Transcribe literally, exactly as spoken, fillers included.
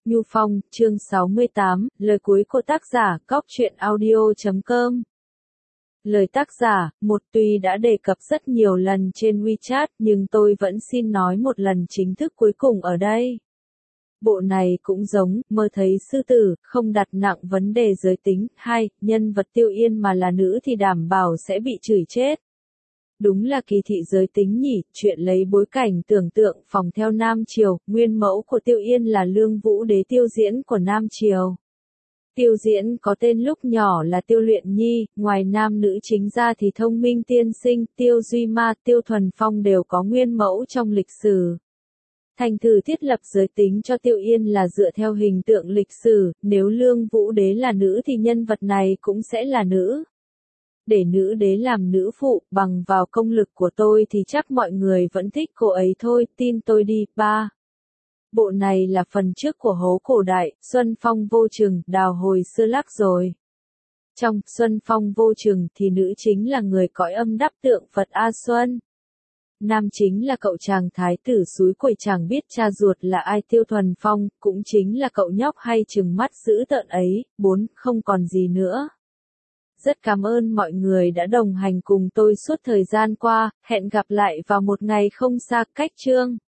Nhu Phong, chương sáu mươi tám, lời cuối của tác giả, cóc truyện audio chấm com. Lời tác giả, một tuy đã đề cập rất nhiều lần trên WeChat nhưng tôi vẫn xin nói một lần chính thức cuối cùng ở đây. Bộ này cũng giống, mơ thấy sư tử, không đặt nặng vấn đề giới tính, hai, nhân vật Tiêu Yên mà là nữ thì đảm bảo sẽ bị chửi chết. Đúng là kỳ thị giới tính nhỉ, chuyện lấy bối cảnh tưởng tượng phòng theo Nam Triều, nguyên mẫu của Tiêu Yên là Lương Vũ Đế Tiêu Diễn của Nam Triều. Tiêu Diễn có tên lúc nhỏ là Tiêu Luyện Nhi, ngoài nam nữ chính ra thì Thông Minh Tiên Sinh, Tiêu Duy Ma, Tiêu Thuần Phong đều có nguyên mẫu trong lịch sử. Thành thử thiết lập giới tính cho Tiêu Yên là dựa theo hình tượng lịch sử, nếu Lương Vũ Đế là nữ thì nhân vật này cũng sẽ là nữ. Để nữ đế làm nữ phụ, bằng vào công lực của tôi thì chắc mọi người vẫn thích cô ấy thôi, tin tôi đi. ba. Bộ này là phần trước của Hố Cổ Đại, Xuân Phong Vô Trừng, đào hồi xưa lắc rồi. Trong Xuân Phong Vô Trừng thì nữ chính là người cõi âm đắp tượng Phật A Xuân. Nam chính là cậu chàng thái tử súi quẩy chẳng biết cha ruột là ai Tiêu Thuần Phong, cũng chính là cậu nhóc hay trừng mắt dữ tợn ấy. bốn. Không còn gì nữa. Rất cảm ơn mọi người đã đồng hành cùng tôi suốt thời gian qua, hẹn gặp lại vào một ngày không xa cách chương.